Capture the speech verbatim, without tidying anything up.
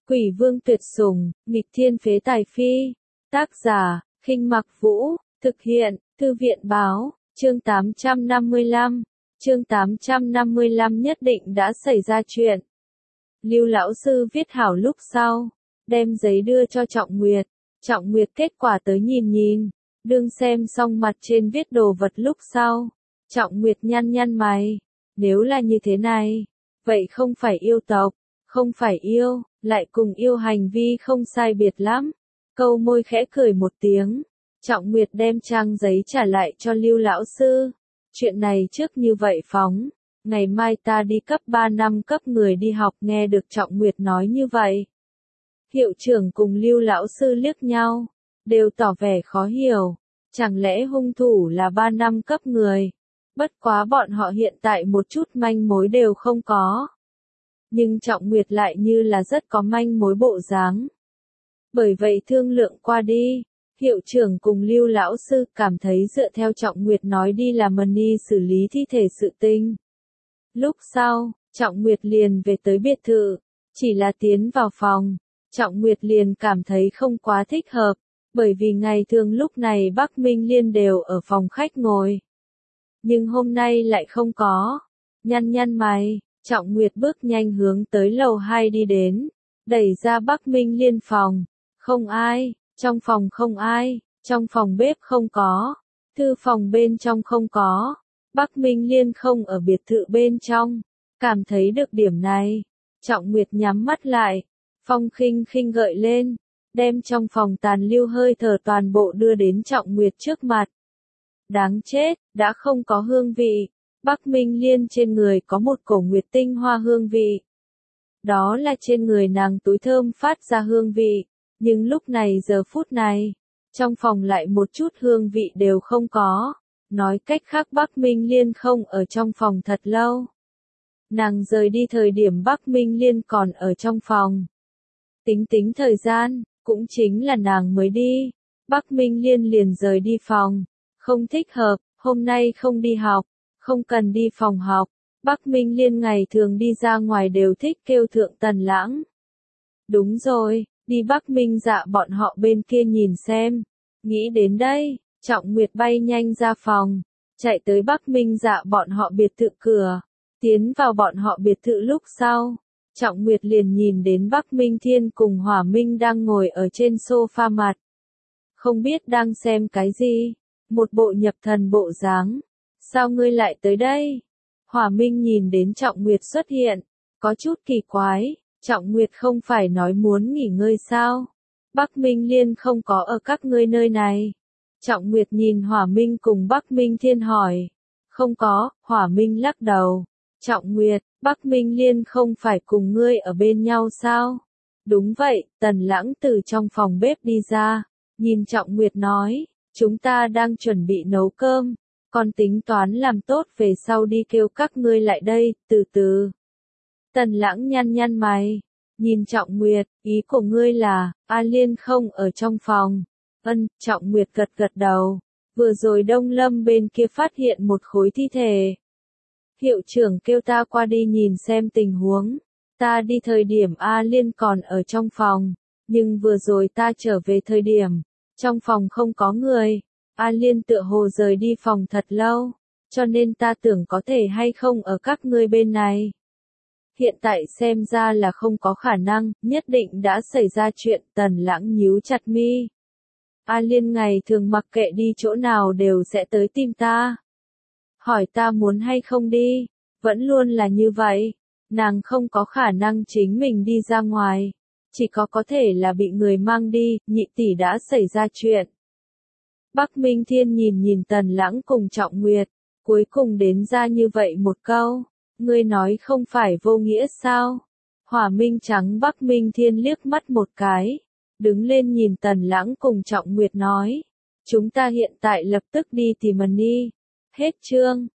Quỷ vương tuyệt sủng, nghịch thiên phế tài phi. Tác giả, Khinh Mặc Vũ, thực hiện, Thư viện báo, chương tám trăm năm mươi lăm. Chương tám trăm năm mươi lăm nhất định đã xảy ra chuyện. Lưu lão sư viết hảo lúc sau, đem giấy đưa cho Trọng Nguyệt. Trọng Nguyệt kết quả tới nhìn nhìn, đương xem xong mặt trên viết đồ vật lúc sau. Trọng Nguyệt nhăn nhăn mày, nếu là như thế này, vậy không phải yêu tộc, không phải yêu, lại cùng yêu hành vi không sai biệt lắm. Câu môi khẽ cười một tiếng, Trọng Nguyệt đem trang giấy trả lại cho Lưu lão sư. Chuyện này trước như vậy phóng, ngày mai ta đi cấp ba năm cấp người đi học. Nghe được Trọng Nguyệt nói như vậy, hiệu trưởng cùng Lưu lão sư liếc nhau, đều tỏ vẻ khó hiểu, chẳng lẽ hung thủ là ba năm cấp người? Bất quá bọn họ hiện tại một chút manh mối đều không có. Nhưng Trọng Nguyệt lại như là rất có manh mối bộ dáng. Bởi vậy thương lượng qua đi, hiệu trưởng cùng Lưu lão sư cảm thấy dựa theo Trọng Nguyệt nói đi là Mani xử lý thi thể sự tình. Lúc sau, Trọng Nguyệt liền về tới biệt thự, chỉ là tiến vào phòng, Trọng Nguyệt liền cảm thấy không quá thích hợp, bởi vì ngày thường lúc này Bắc Minh Liên đều ở phòng khách ngồi. Nhưng hôm nay lại không có. Nhăn nhăn mày, Trọng Nguyệt bước nhanh hướng tới lầu hai đi đến, đẩy ra Bắc Minh Liên phòng. Không ai, trong phòng không ai, trong phòng bếp không có, thư phòng bên trong không có, Bắc Minh Liên không ở biệt thự bên trong. Cảm thấy được điểm này, Trọng Nguyệt nhắm mắt lại, phong khinh khinh gợi lên, đem trong phòng tàn lưu hơi thở toàn bộ đưa đến Trọng Nguyệt trước mặt. Đáng chết, đã không có hương vị. Bắc Minh Liên trên người có một cổ nguyệt tinh hoa hương vị. Đó là trên người nàng túi thơm phát ra hương vị. Nhưng lúc này giờ phút này, trong phòng lại một chút hương vị đều không có. Nói cách khác Bắc Minh Liên không ở trong phòng thật lâu. Nàng rời đi thời điểm Bắc Minh Liên còn ở trong phòng. Tính tính thời gian, cũng chính là nàng mới đi. Bắc Minh Liên liền rời đi phòng. Không thích hợp, hôm nay không đi học, không cần đi phòng học. Bắc Minh Liên ngày thường đi ra ngoài đều thích kêu thượng Tần Lãng. Đúng rồi, đi Bắc Minh Dạ bọn họ bên kia nhìn xem. Nghĩ đến đây, Trọng Nguyệt bay nhanh ra phòng, chạy tới Bắc Minh Dạ bọn họ biệt thự cửa. Tiến vào bọn họ biệt thự lúc sau, Trọng Nguyệt liền nhìn đến Bắc Minh Thiên cùng Hỏa Minh đang ngồi ở trên sofa mặt. Không biết đang xem cái gì, một bộ nhập thần bộ dáng. Sao ngươi lại tới đây? Hỏa Minh nhìn đến Trọng Nguyệt xuất hiện, có chút kỳ quái. Trọng Nguyệt không phải nói muốn nghỉ ngơi sao? Bắc Minh Liên không có ở các ngươi nơi này. Trọng Nguyệt nhìn Hỏa Minh cùng Bắc Minh Thiên hỏi. Không có, Hỏa Minh lắc đầu. Trọng Nguyệt, Bắc Minh Liên không phải cùng ngươi ở bên nhau sao? Đúng vậy, Tần Lãng từ trong phòng bếp đi ra, nhìn Trọng Nguyệt nói, chúng ta đang chuẩn bị nấu cơm, còn tính toán làm tốt về sau đi kêu các ngươi lại đây, từ từ. Tần Lãng nhăn nhăn mày, nhìn Trọng Nguyệt, ý của ngươi là, A Liên không ở trong phòng. Ân, Trọng Nguyệt gật gật đầu, vừa rồi Đông Lâm bên kia phát hiện một khối thi thể. Hiệu trưởng kêu ta qua đi nhìn xem tình huống, ta đi thời điểm A Liên còn ở trong phòng, nhưng vừa rồi ta trở về thời điểm, trong phòng không có người. A Liên tựa hồ rời đi phòng thật lâu, cho nên ta tưởng có thể hay không ở các ngươi bên này. Hiện tại xem ra là không có khả năng, nhất định đã xảy ra chuyện. Tần Lãng nhíu chặt mi. A Liên ngày thường mặc kệ đi chỗ nào đều sẽ tới tìm ta. Hỏi ta muốn hay không đi, vẫn luôn là như vậy. Nàng không có khả năng chính mình đi ra ngoài, chỉ có có thể là bị người mang đi. Nhị tỷ đã xảy ra chuyện. Bắc Minh Thiên nhìn nhìn Tần Lãng cùng Trọng Nguyệt, cuối cùng đến ra như vậy một câu, ngươi nói không phải vô nghĩa sao? Hỏa Minh trắng Bắc Minh Thiên liếc mắt một cái, đứng lên nhìn Tần Lãng cùng Trọng Nguyệt nói, chúng ta hiện tại lập tức đi tìm Mani. Hết chương.